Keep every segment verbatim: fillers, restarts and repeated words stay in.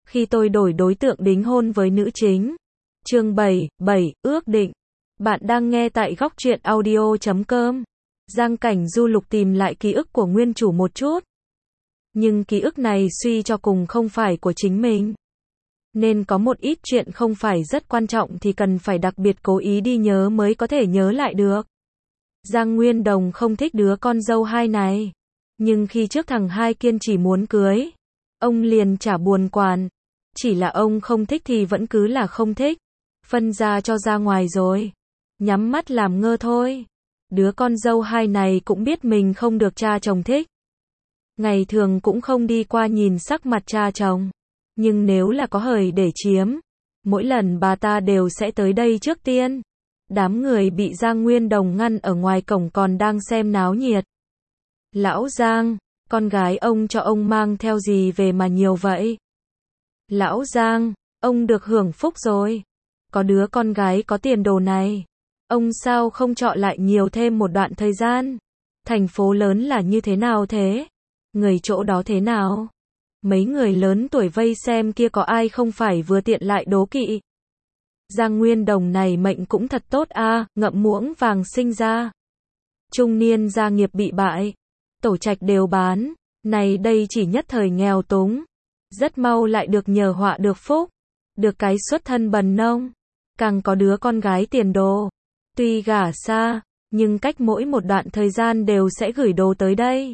Khi tôi đổi đối tượng đính hôn với nữ chính. Chương bảy, bảy, ước định. Bạn đang nghe tại góc truyện audio chấm com. Giang Cảnh Du lục tìm lại ký ức của nguyên chủ một chút. Nhưng ký ức này suy cho cùng không phải của chính mình. Nên có một ít chuyện không phải rất quan trọng thì cần phải đặc biệt cố ý đi nhớ mới có thể nhớ lại được. Giang Nguyên Đồng không thích đứa con dâu hai này. Nhưng khi trước thằng hai kiên chỉ muốn cưới, ông liền chả buồn quản. Chỉ là ông không thích thì vẫn cứ là không thích. Phân ra cho ra ngoài rồi. Nhắm mắt làm ngơ thôi. Đứa con dâu hai này cũng biết mình không được cha chồng thích. Ngày thường cũng không đi qua nhìn sắc mặt cha chồng. Nhưng nếu là có hời để chiếm, mỗi lần bà ta đều sẽ tới đây trước tiên. Đám người bị Giang Nguyên Đồng ngăn ở ngoài cổng còn đang xem náo nhiệt. Lão Giang, con gái ông cho ông mang theo gì về mà nhiều vậy? Lão Giang, ông được hưởng phúc rồi. Có đứa con gái có tiền đồ này. Ông sao không chọn lại nhiều thêm một đoạn thời gian? Thành phố lớn là như thế nào thế? Người chỗ đó thế nào? Mấy người lớn tuổi vây xem kia có ai không phải vừa tiện lại đố kỵ. Giang Nguyên Đồng này mệnh cũng thật tốt a, à, ngậm muỗng vàng sinh ra. Trung niên gia nghiệp bị bại. Tổ trạch đều bán. Này đây chỉ nhất thời nghèo túng. Rất mau lại được nhờ họa được phúc. Được cái xuất thân bần nông. Càng có đứa con gái tiền đồ. Tuy gả xa, nhưng cách mỗi một đoạn thời gian đều sẽ gửi đồ tới đây.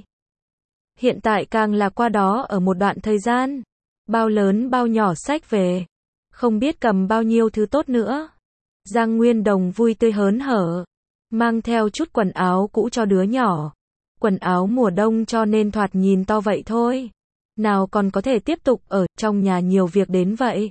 Hiện tại càng là qua đó ở một đoạn thời gian. Bao lớn bao nhỏ sách về. Không biết cầm bao nhiêu thứ tốt nữa. Giang Nguyên Đồng vui tươi hớn hở. Mang theo chút quần áo cũ cho đứa nhỏ. Quần áo mùa đông cho nên thoạt nhìn to vậy thôi. Nào còn có thể tiếp tục ở trong nhà nhiều việc đến vậy.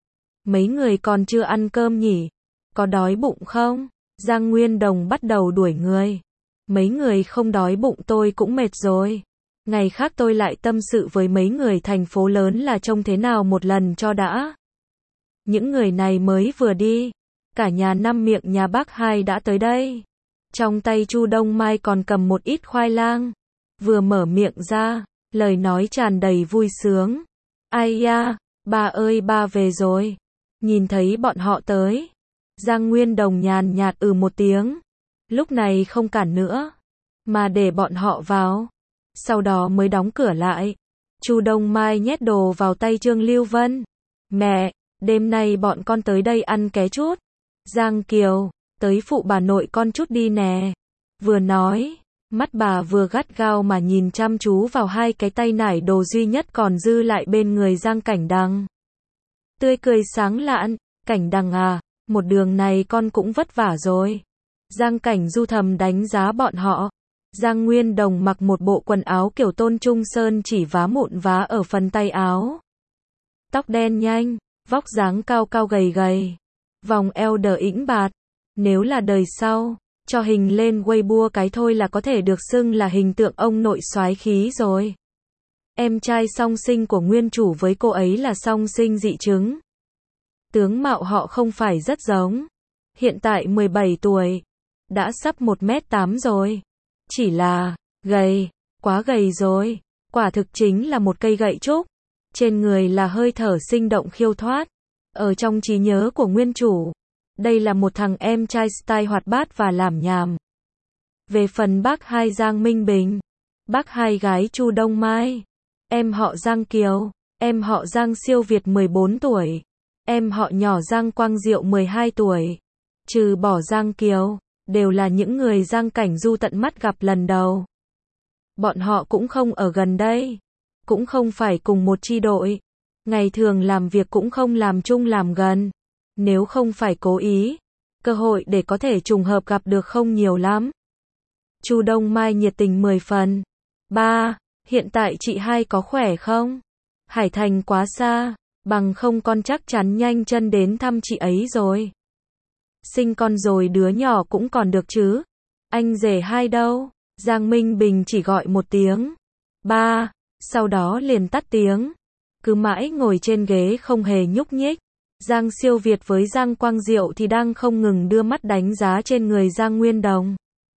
Mấy người còn chưa ăn cơm nhỉ? Có đói bụng không? Giang Nguyên Đồng bắt đầu đuổi người. Mấy người không đói bụng tôi cũng mệt rồi. Ngày khác tôi lại tâm sự với mấy người thành phố lớn là trông thế nào một lần cho đã. Những người này mới vừa đi. Cả nhà năm miệng nhà bác hai đã tới đây. Trong tay Chu Đông Mai còn cầm một ít khoai lang. Vừa mở miệng ra, lời nói tràn đầy vui sướng. Ai ya, ba ơi ba về rồi. Nhìn thấy bọn họ tới. Giang Nguyên Đồng nhàn nhạt ừ một tiếng. Lúc này không cản nữa. Mà để bọn họ vào. Sau đó mới đóng cửa lại. Chu Đông Mai nhét đồ vào tay Trương Lưu Vân. Mẹ, đêm nay bọn con tới đây ăn ké chút. Giang Kiều, tới phụ bà nội con chút đi nè. Vừa nói, mắt bà vừa gắt gao mà nhìn chăm chú vào hai cái tay nải đồ duy nhất còn dư lại bên người Giang Cảnh Đằng. Tươi cười sáng lạn, Cảnh Đằng à, một đường này con cũng vất vả rồi. Giang Cảnh Du thầm đánh giá bọn họ. Giang Nguyên Đồng mặc một bộ quần áo kiểu Tôn Trung Sơn chỉ vá mụn vá ở phần tay áo. Tóc đen nhanh, vóc dáng cao cao gầy gầy. Vòng eo đờ ĩnh bạt. Nếu là đời sau, cho hình lên Weibo cái thôi là có thể được xưng là hình tượng ông nội soái khí rồi. Em trai song sinh của nguyên chủ với cô ấy là song sinh dị chứng. Tướng mạo họ không phải rất giống. Hiện tại mười bảy tuổi. Đã sắp một mét tám rồi. Chỉ là, gầy, quá gầy rồi. Quả thực chính là một cây gậy trúc. Trên người là hơi thở sinh động khiêu thoát. Ở trong trí nhớ của nguyên chủ, đây là một thằng em trai style hoạt bát và làm nhảm. Về phần bác hai Giang Minh Bình, bác hai gái Chu Đông Mai, em họ Giang Kiều, em họ Giang Siêu Việt mười bốn tuổi, em họ nhỏ Giang Quang Diệu mười hai tuổi. Trừ bỏ Giang Kiều, đều là những người Giang Cảnh Du tận mắt gặp lần đầu. Bọn họ cũng không ở gần đây, cũng không phải cùng một chi đội. Ngày thường làm việc cũng không làm chung làm gần. Nếu không phải cố ý, cơ hội để có thể trùng hợp gặp được không nhiều lắm. Chu Đông Mai nhiệt tình mười phần. Ba, hiện tại chị hai có khỏe không? Hải Thành quá xa, bằng không con chắc chắn nhanh chân đến thăm chị ấy rồi. Sinh con rồi đứa nhỏ cũng còn được chứ. Anh rể hai đâu? Giang Minh Bình chỉ gọi một tiếng. Ba, sau đó liền tắt tiếng. Cứ mãi ngồi trên ghế không hề nhúc nhích. Giang Siêu Việt với Giang Quang Diệu thì đang không ngừng đưa mắt đánh giá trên người Giang Nguyên Đồng.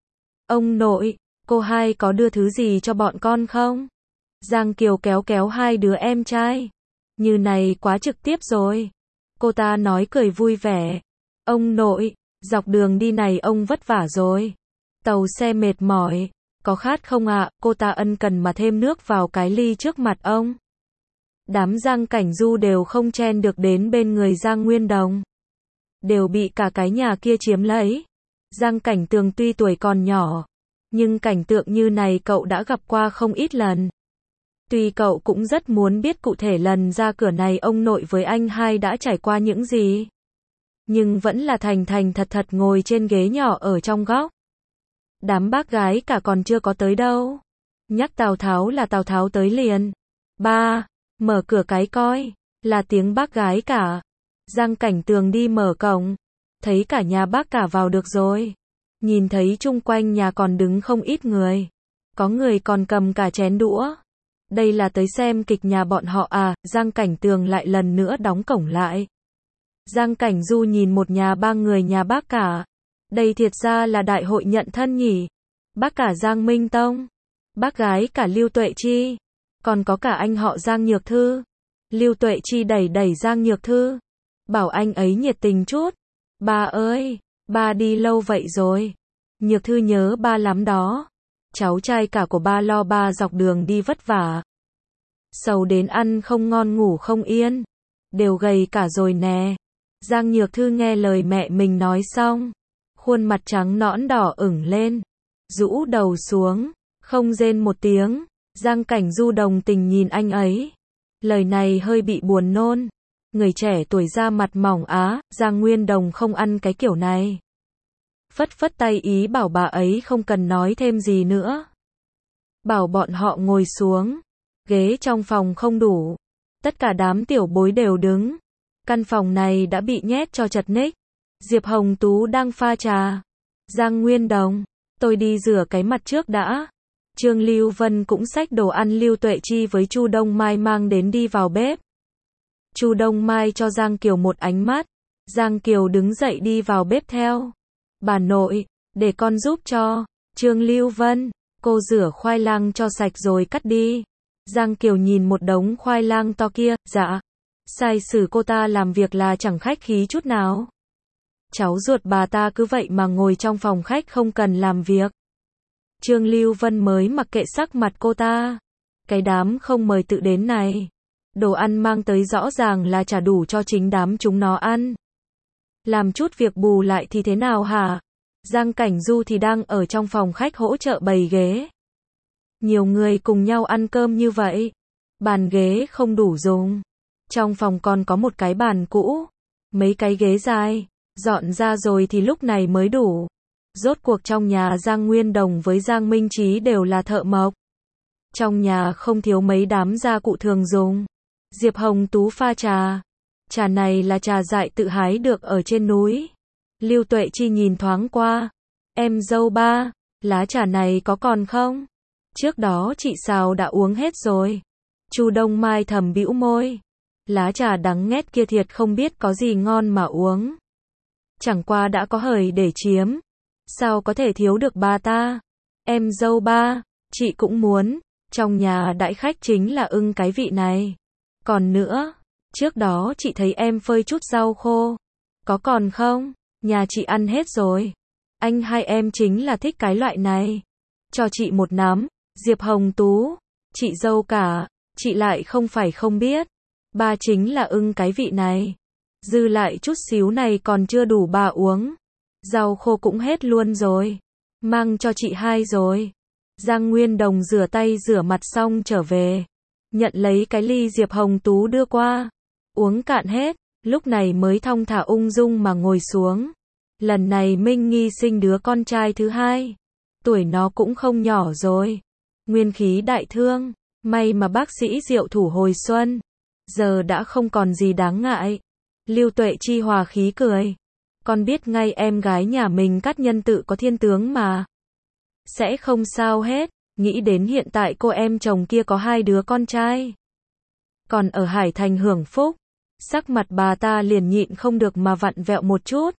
Ông nội, cô hai có đưa thứ gì cho bọn con không? Giang Kiều kéo kéo hai đứa em trai. Như này quá trực tiếp rồi. Cô ta nói cười vui vẻ. Ông nội, dọc đường đi này ông vất vả rồi. Tàu xe mệt mỏi. Có khát không ạ? Cô ta ân cần mà thêm nước vào cái ly trước mặt ông. Đám Giang Cảnh Du đều không chen được đến bên người Giang Nguyên Đồng. Đều bị cả cái nhà kia chiếm lấy. Giang Cảnh Tường tuy tuổi còn nhỏ, nhưng cảnh tượng như này cậu đã gặp qua không ít lần. Tuy cậu cũng rất muốn biết cụ thể lần ra cửa này ông nội với anh hai đã trải qua những gì. Nhưng vẫn là thành thành thật thật ngồi trên ghế nhỏ ở trong góc. Đám bác gái cả còn chưa có tới đâu. Nhắc Tào Tháo là Tào Tháo tới liền. Ba, mở cửa cái coi, là tiếng bác gái cả. Giang Cảnh Tường đi mở cổng, thấy cả nhà bác cả vào được rồi. Nhìn thấy chung quanh nhà còn đứng không ít người. Có người còn cầm cả chén đũa. Đây là tới xem kịch nhà bọn họ à? Giang Cảnh Tường lại lần nữa đóng cổng lại. Giang Cảnh Du nhìn một nhà ba người nhà bác cả. Đây thiệt ra là đại hội nhận thân nhỉ. Bác cả Giang Minh Tông, bác gái cả Lưu Tuệ Chi, còn có cả anh họ Giang Nhược Thư. Lưu Tuệ Chi đẩy đẩy Giang Nhược Thư, bảo anh ấy nhiệt tình chút. Ba ơi, ba đi lâu vậy rồi. Nhược Thư nhớ ba lắm đó. Cháu trai cả của ba lo ba dọc đường đi vất vả. Sầu đến ăn không ngon ngủ không yên. Đều gầy cả rồi nè. Giang Nhược Thư nghe lời mẹ mình nói xong, khuôn mặt trắng nõn đỏ ửng lên, rũ đầu xuống, không rên một tiếng. Giang Cảnh Du đồng tình nhìn anh ấy. Lời này hơi bị buồn nôn. Người trẻ tuổi da mặt mỏng á, Giang Nguyên Đồng không ăn cái kiểu này. Phất phất tay ý bảo bà ấy không cần nói thêm gì nữa. Bảo bọn họ ngồi xuống. Ghế trong phòng không đủ. Tất cả đám tiểu bối đều đứng. Căn phòng này đã bị nhét cho chật ních. Diệp Hồng Tú đang pha trà. Giang Nguyên Đồng, tôi đi rửa cái mặt trước đã. Trương Lưu Vân cũng xách đồ ăn Lưu Tuệ Chi với Chu Đông Mai mang đến đi vào bếp. Chu Đông Mai cho Giang Kiều một ánh mắt. Giang Kiều đứng dậy đi vào bếp theo. Bà nội, để con giúp cho. Trương Lưu Vân, cô rửa khoai lang cho sạch rồi cắt đi. Giang Kiều nhìn một đống khoai lang to kia, dạ. Sai sử cô ta làm việc là chẳng khách khí chút nào. Cháu ruột bà ta cứ vậy mà ngồi trong phòng khách không cần làm việc. Trương Lưu Vân mới mặc kệ sắc mặt cô ta. Cái đám không mời tự đến này. Đồ ăn mang tới rõ ràng là trả đủ cho chính đám chúng nó ăn. Làm chút việc bù lại thì thế nào hả? Giang Cảnh Du thì đang ở trong phòng khách hỗ trợ bày ghế. Nhiều người cùng nhau ăn cơm như vậy. Bàn ghế không đủ dùng. Trong phòng còn có một cái bàn cũ. Mấy cái ghế dài. Dọn ra rồi thì lúc này mới đủ. Rốt cuộc trong nhà Giang Nguyên Đồng với Giang Minh Trí đều là thợ mộc. Trong nhà không thiếu mấy đám gia cụ thường dùng. Diệp Hồng Tú pha trà. Trà này là trà dại tự hái được ở trên núi. Lưu Tuệ Chi nhìn thoáng qua. Em dâu ba, lá trà này có còn không? Trước đó chị Sào đã uống hết rồi. Chu Đông Mai thầm bĩu môi. Lá trà đắng nghét kia thiệt không biết có gì ngon mà uống. Chẳng qua đã có hời để chiếm. Sao có thể thiếu được ba ta? Em dâu ba, chị cũng muốn. Trong nhà đại khách chính là ưng cái vị này. Còn nữa, trước đó chị thấy em phơi chút rau khô. Có còn không? Nhà chị ăn hết rồi. Anh hai em chính là thích cái loại này. Cho chị một nắm. Diệp Hồng Tú, chị dâu cả, chị lại không phải không biết. Ba chính là ưng cái vị này. Dư lại chút xíu này còn chưa đủ bà uống. Rau khô cũng hết luôn rồi. Mang cho chị hai rồi. Giang Nguyên Đồng rửa tay rửa mặt xong trở về. Nhận lấy cái ly Diệp Hồng Tú đưa qua. Uống cạn hết. Lúc này mới thong thả ung dung mà ngồi xuống. Lần này Minh Nghi sinh đứa con trai thứ hai. Tuổi nó cũng không nhỏ rồi. Nguyên khí đại thương. May mà bác sĩ Diệu thủ hồi xuân. Giờ đã không còn gì đáng ngại. Lưu Tuệ Chi hòa khí cười. Con biết ngay em gái nhà mình Cát Nhân tự có thiên tướng mà. Sẽ không sao hết. Nghĩ đến hiện tại cô em chồng kia có hai đứa con trai. Còn ở Hải Thành hưởng phúc. Sắc mặt bà ta liền nhịn không được mà vặn vẹo một chút.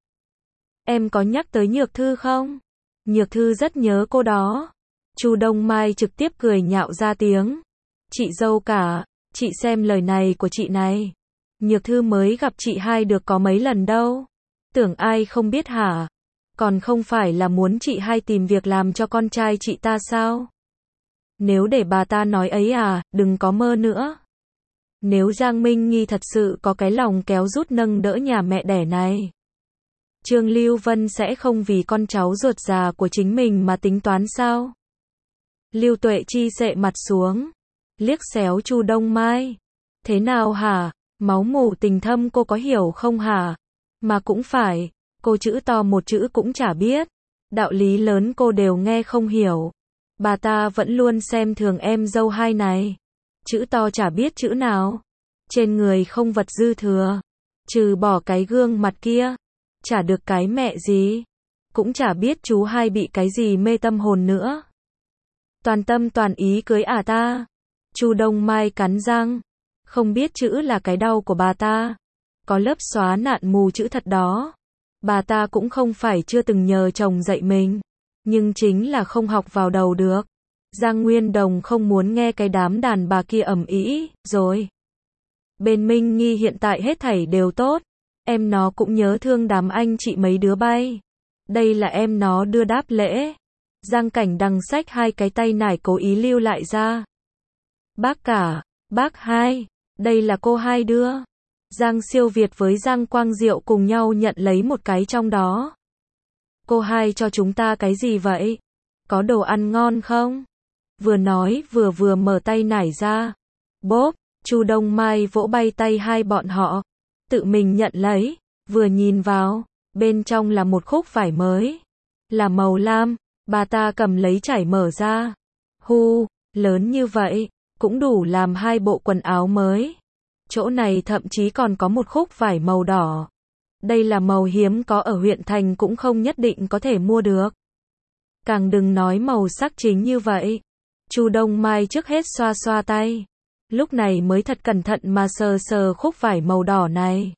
Em có nhắc tới Nhược Thư không? Nhược Thư rất nhớ cô đó. Chu Đông Mai trực tiếp cười nhạo ra tiếng. Chị dâu cả, Chị xem lời này của chị này. Nhược Thư mới gặp chị hai được có mấy lần đâu. Tưởng ai không biết hả? Còn không phải là muốn chị hai tìm việc làm cho con trai chị ta sao? Nếu để bà ta nói ấy à, đừng có mơ nữa. Nếu Giang Minh Nghi thật sự có cái lòng kéo rút nâng đỡ nhà mẹ đẻ này, Trương Lưu Vân sẽ không vì con cháu ruột già của chính mình mà tính toán sao? Lưu Tuệ Chi xệ mặt xuống, liếc xéo Chu Đông Mai. Thế nào hả? Máu mủ tình thâm cô có hiểu không hả? Mà cũng phải, cô chữ to một chữ cũng chả biết. Đạo lý lớn cô đều nghe không hiểu. Bà ta vẫn luôn xem thường em dâu hai này. Chữ to chả biết chữ nào. Trên người không vật dư thừa. Trừ bỏ cái gương mặt kia. Chả được cái mẹ gì. Cũng chả biết chú hai bị cái gì mê tâm hồn nữa. Toàn tâm toàn ý cưới à ta. Chu Đông Mai cắn răng. Không biết chữ là cái đau của bà ta. Có lớp xóa nạn mù chữ thật đó. Bà ta cũng không phải chưa từng nhờ chồng dạy mình. Nhưng chính là không học vào đầu được. Giang Nguyên Đồng không muốn nghe cái đám đàn bà kia ầm ĩ, rồi. Bên Minh Nghi hiện tại hết thảy đều tốt. Em nó cũng nhớ thương đám anh chị mấy đứa bay. Đây là em nó đưa đáp lễ. Giang Cảnh Đằng xách hai cái tay nải cố ý lưu lại ra. Bác cả, bác hai, đây là cô hai đưa. Giang Siêu Việt với Giang Quang Diệu cùng nhau nhận lấy một cái trong đó. Cô hai cho chúng ta cái gì vậy? Có đồ ăn ngon không? Vừa nói vừa vừa mở tay nải ra. Bốp, Chu Đông Mai vỗ bay tay hai bọn họ. Tự mình nhận lấy, vừa nhìn vào, bên trong là một khúc vải mới. Là màu lam, bà ta cầm lấy trải mở ra. Hu, lớn như vậy, cũng đủ làm hai bộ quần áo mới. Chỗ này thậm chí còn có một khúc vải màu đỏ. Đây là màu hiếm có ở huyện thành cũng không nhất định có thể mua được. Càng đừng nói màu sắc chính như vậy. Chu Đông Mai trước hết xoa xoa tay. Lúc này mới thật cẩn thận mà sờ sờ khúc vải màu đỏ này.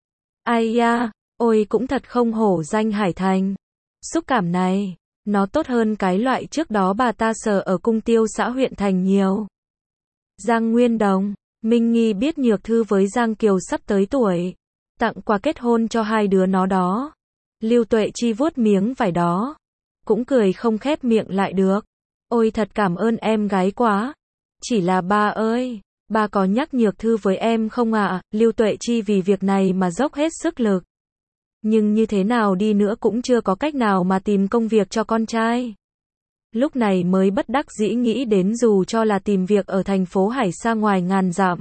Ai da, ôi cũng thật không hổ danh Hải Thành. Xúc cảm này, nó tốt hơn cái loại trước đó bà ta sờ ở cung tiêu xã huyện thành nhiều. Giang Nguyên Đồng, Minh Nghi biết Nhược Thư với Giang Kiều sắp tới tuổi. Tặng quà kết hôn cho hai đứa nó đó. Lưu Tuệ Chi vuốt miếng vải đó. Cũng cười không khép miệng lại được. Ôi thật cảm ơn em gái quá. Chỉ là ba ơi, ba có nhắc Nhược Thư với em không ạ? À? Lưu Tuệ Chi vì việc này mà dốc hết sức lực. Nhưng như thế nào đi nữa cũng chưa có cách nào mà tìm công việc cho con trai. Lúc này mới bất đắc dĩ nghĩ đến dù cho là tìm việc ở thành phố Hải xa ngoài ngàn dặm.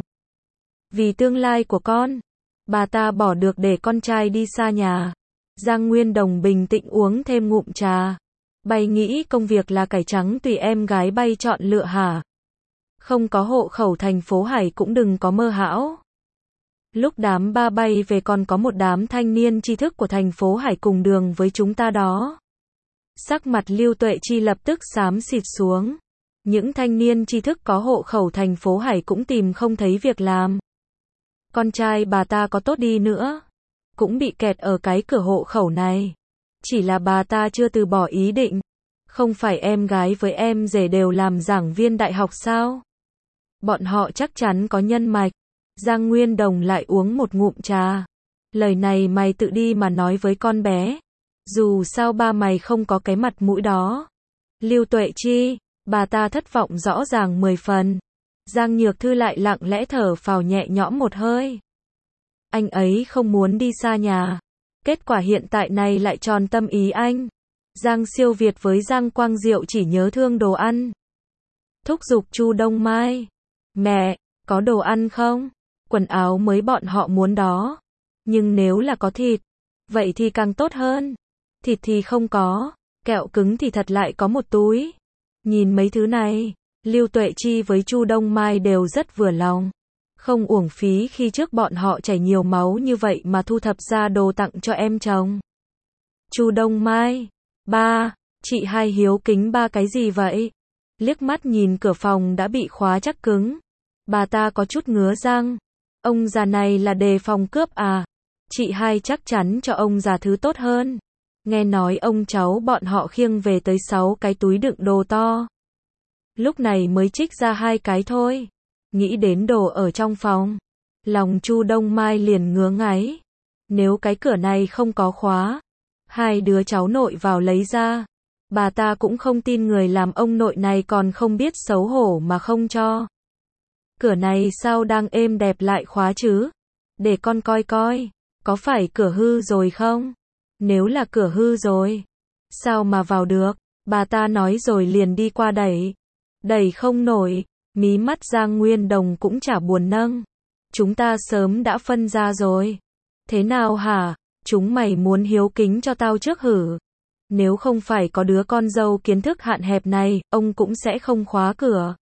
Vì tương lai của con, bà ta bỏ được để con trai đi xa nhà. Giang Nguyên Đồng bình tĩnh uống thêm ngụm trà. Bay nghĩ công việc là cải trắng tùy em gái bay chọn lựa hả? Không có hộ khẩu thành phố Hải cũng đừng có mơ hão. Lúc đám ba bay về còn có một đám thanh niên tri thức của thành phố Hải cùng đường với chúng ta đó. Sắc mặt Lưu Tuệ Chi lập tức xám xịt xuống. Những thanh niên tri thức có hộ khẩu thành phố Hải cũng tìm không thấy việc làm. Con trai bà ta có tốt đi nữa, cũng bị kẹt ở cái cửa hộ khẩu này. Chỉ là bà ta chưa từ bỏ ý định. Không phải em gái với em rể đều làm giảng viên đại học sao? Bọn họ chắc chắn có nhân mạch. Giang Nguyên Đồng lại uống một ngụm trà. Lời này mày tự đi mà nói với con bé. Dù sao ba mày không có cái mặt mũi đó. Lưu Tuệ Chi, bà ta thất vọng rõ ràng mười phần. Giang Nhược Thư lại lặng lẽ thở phào nhẹ nhõm một hơi. Anh ấy không muốn đi xa nhà. Kết quả hiện tại này lại tròn tâm ý anh. Giang Siêu Việt với Giang Quang Diệu chỉ nhớ thương đồ ăn. Thúc giục Chu Đông Mai. Mẹ, có đồ ăn không? Quần áo mới bọn họ muốn đó. Nhưng nếu là có thịt, vậy thì càng tốt hơn. Thịt thì không có, kẹo cứng thì thật lại có một túi. Nhìn mấy thứ này, Lưu Tuệ Chi với Chu Đông Mai đều rất vừa lòng. Không uổng phí khi trước bọn họ chảy nhiều máu như vậy mà thu thập ra đồ tặng cho em chồng. Chu Đông Mai, ba, chị hai hiếu kính ba cái gì vậy? Liếc mắt nhìn cửa phòng đã bị khóa chắc cứng. Bà ta có chút ngứa răng. Ông già này là đề phòng cướp à? Chị hai chắc chắn cho ông già thứ tốt hơn. Nghe nói ông cháu bọn họ khiêng về tới sáu cái túi đựng đồ to. Lúc này mới trích ra hai cái thôi. Nghĩ đến đồ ở trong phòng, lòng Chu Đông Mai liền ngứa ngáy. Nếu cái cửa này không có khóa, hai đứa cháu nội vào lấy ra, bà ta cũng không tin người làm ông nội này còn không biết xấu hổ mà không cho. Cửa này sao đang êm đẹp lại khóa chứ? Để con coi coi, có phải cửa hư rồi không? Nếu là cửa hư rồi, sao mà vào được? Bà ta nói rồi liền đi qua đẩy. Đẩy không nổi, mí mắt Giang Nguyên Đồng cũng chả buồn nâng. Chúng ta sớm đã phân ra rồi. Thế nào hả? Chúng mày muốn hiếu kính cho tao trước hử? Nếu không phải có đứa con dâu kiến thức hạn hẹp này, ông cũng sẽ không khóa cửa.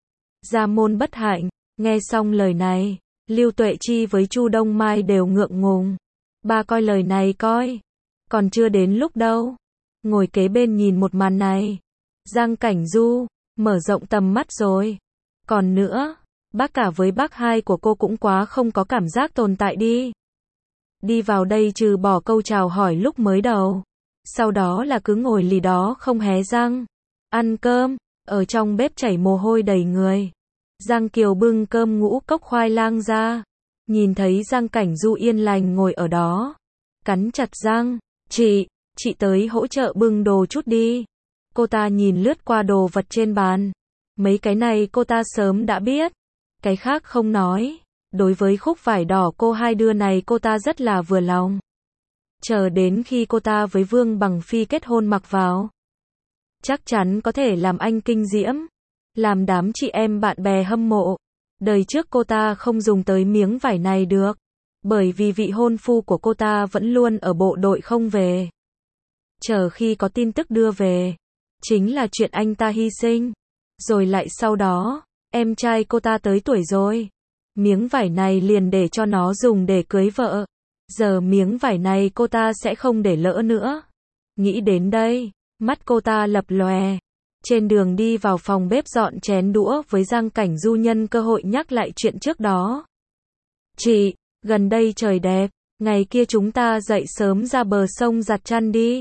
Gia môn bất hạnh, nghe xong lời này, Lưu Tuệ Chi với Chu Đông Mai đều ngượng ngùng. Ba coi lời này coi, còn chưa đến lúc đâu. Ngồi kế bên nhìn một màn này, Giang Cảnh Du, mở rộng tầm mắt rồi. Còn nữa, bác cả với bác hai của cô cũng quá không có cảm giác tồn tại đi. Đi vào đây trừ bỏ câu chào hỏi lúc mới đầu, sau đó là cứ ngồi lì đó không hé răng. Ăn cơm, ở trong bếp chảy mồ hôi đầy người. Giang Kiều bưng cơm ngũ cốc khoai lang ra, nhìn thấy Giang Cảnh Du yên lành ngồi ở đó, cắn chặt răng, chị, chị tới hỗ trợ bưng đồ chút đi. Cô ta nhìn lướt qua đồ vật trên bàn, mấy cái này cô ta sớm đã biết, cái khác không nói. Đối với khúc vải đỏ cô hai đưa này cô ta rất là vừa lòng. Chờ đến khi cô ta với Vương Bằng Phi kết hôn mặc vào, chắc chắn có thể làm anh kinh diễm, làm đám chị em bạn bè hâm mộ. Đời trước cô ta không dùng tới miếng vải này được, bởi vì vị hôn phu của cô ta vẫn luôn ở bộ đội không về. Chờ khi có tin tức đưa về, chính là chuyện anh ta hy sinh. Rồi lại sau đó, em trai cô ta tới tuổi rồi. Miếng vải này liền để cho nó dùng để cưới vợ. Giờ miếng vải này cô ta sẽ không để lỡ nữa. Nghĩ đến đây, mắt cô ta lập lòe. Trên đường đi vào phòng bếp dọn chén đũa với Giang Cảnh Du nhân cơ hội nhắc lại chuyện trước đó. Chị, gần đây trời đẹp, ngày kia chúng ta dậy sớm ra bờ sông giặt chăn đi.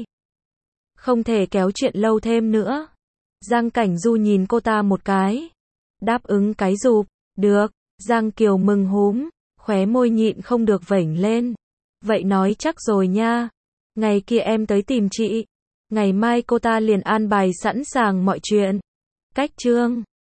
Không thể kéo chuyện lâu thêm nữa. Giang Cảnh Du nhìn cô ta một cái. Đáp ứng cái rụp, được. Giang Kiều mừng húm, khóe môi nhịn không được vểnh lên. Vậy nói chắc rồi nha. Ngày kia em tới tìm chị. Ngày mai cô ta liền an bài sẵn sàng mọi chuyện. Cách chương